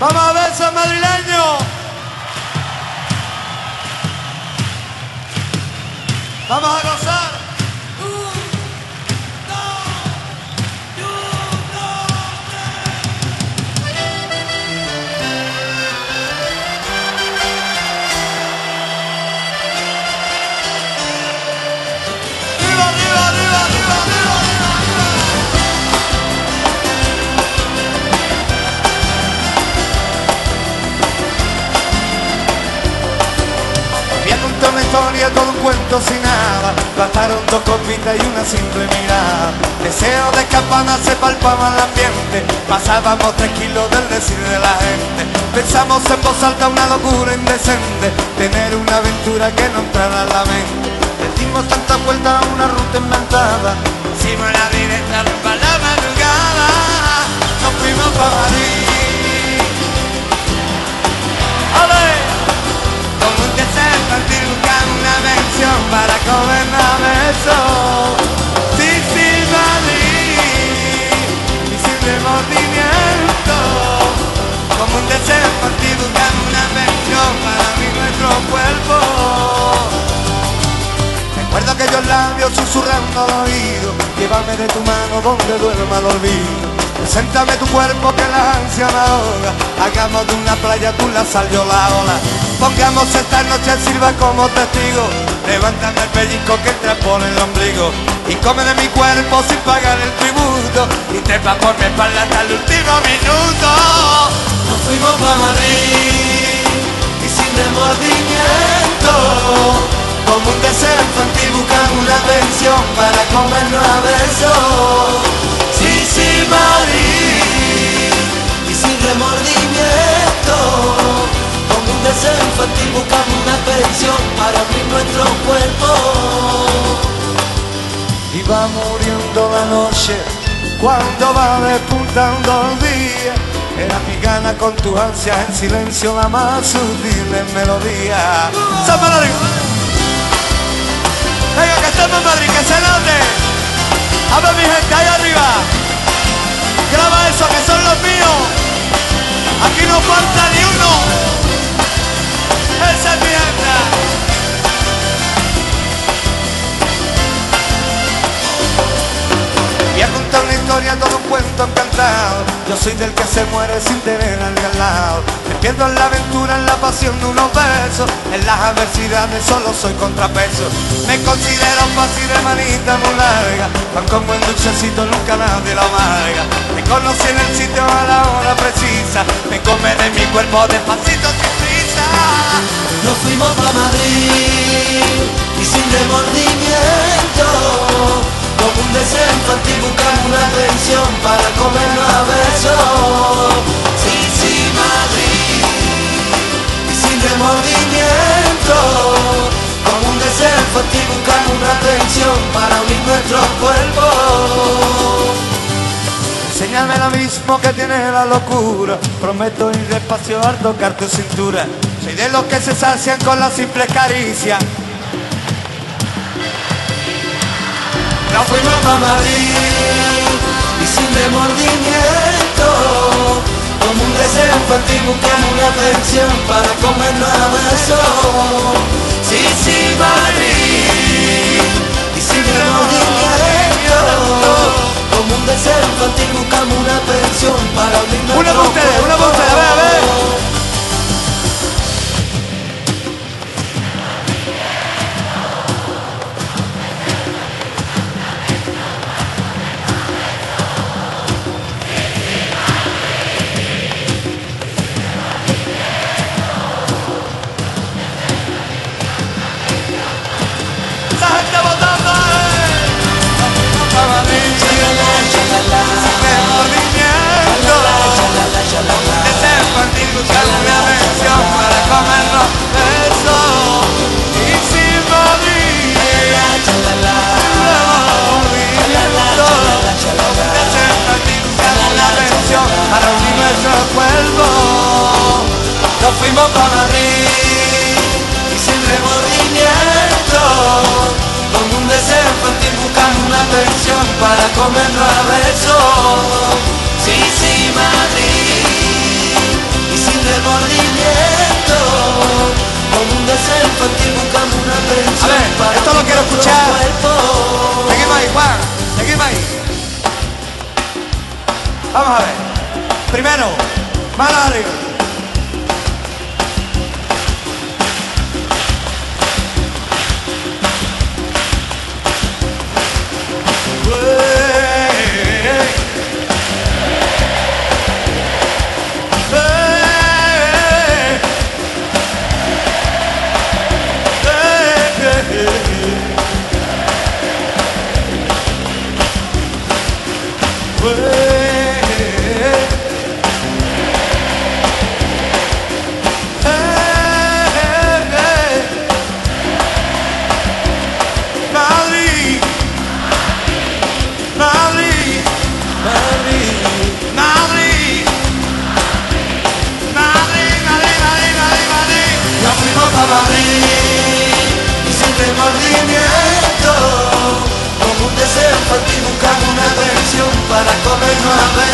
Vamos a ver, esos madrileños. Vamos a gozar. Una historia, todo un cuento sin nada. Bastaron dos copitas y una simple mirada. Deseo de campana se palpaba el ambiente. Pasábamos 3 kilos del decir de la gente. Pensamos en voz alta una locura indecente, tener una aventura que no entrara en la mente. Le dimos tantas vueltas a una ruta inventada. Hicimos la directa para la madrugada. Nos fuimos para Madrid. ¡Ale! Como un deseo infantil buscando una mención para comernos a besos. Sí, sí, Madrid, y sin remordimiento. Como un deseo infantil buscando una mención para mí nuestro cuerpo. Recuerdo aquellos labios susurrando al oído. Llévame de tu mano donde duerma el olvido. Preséntame tu cuerpo que la ansia me ahoga. Hagamos de una playa tú la sal, yo la ola. Pongamos esta noche sirva como testigo. Levántame el pellizco que entra por el ombligo. Y come de mi cuerpo sin pagar el tributo. Y trepa por mi espalda hasta el último minuto. Nos fuimos para Madrid y sin remordimiento. Como un deseo infantil buscando una pensión para comernos a besos. Sí, sí, Madrid, y sin remordimiento. Como un deseo infantil buscamos una pensión para abrir nuestro cuerpo. Y va muriendo la noche cuando va despuntando el día. Era mi gana con tus ansias en silencio la más sutil melodía. ¡Samba la arriba! Venga, que estamos en Madrid, que se note. A ver mi gente, ahí arriba. Graba eso, que son los míos. Aquí no falta ni uno. Esa es mi gente. Voy a contar una historia, todo un cuento encantado. Yo soy del que se muere sin tener a alguien al lado. Me pierdo en la aventura, en la pasión de unos besos. En las adversidades solo soy contrapeso. Me considero fácil de manita muy larga. Pan con buen dulcecito nunca nadie lo amarga. Me conocí en el sitio a la hora precisa. Me come de mi cuerpo despacito sin prisa. Nos fuimos para Madrid y sin remordimiento. Como un deseo infantil buscando una pensión para comernos a besos. Sí, sí, Madrid, y sin remordimiento. Como un deseo infantil buscando una pensión para unir nuestros cuerpos. Enséñame el abismo que tiene la locura. Prometo ir despacio al tocar tu cintura. Soy de los que se sacian con la simple caricia. Nos fuimos para Madrid y sin remordimiento. Como un deseo infantil buscamos una pensión para comernos a besos. Sí, sí, Madrid y sin remordimiento. Como un deseo infantil buscamos una pensión para unirnos. Una para ustedes, a ver. Nos fuimos para Madrid y sin remordimiento. Con un deseo infantil buscando una pensión para comernos a besos. Sí, sí, Madrid y remordimiento, como un deseo infantil buscando una pensión. A ver, para esto lo quiero otro escuchar. cuerpo. Seguimos ahí, Juan, seguimos ahí. Vamos a ver. Primero, mano arriba. Remordimiento, como un deseo infantil buscando una pensión para correr nuevamente.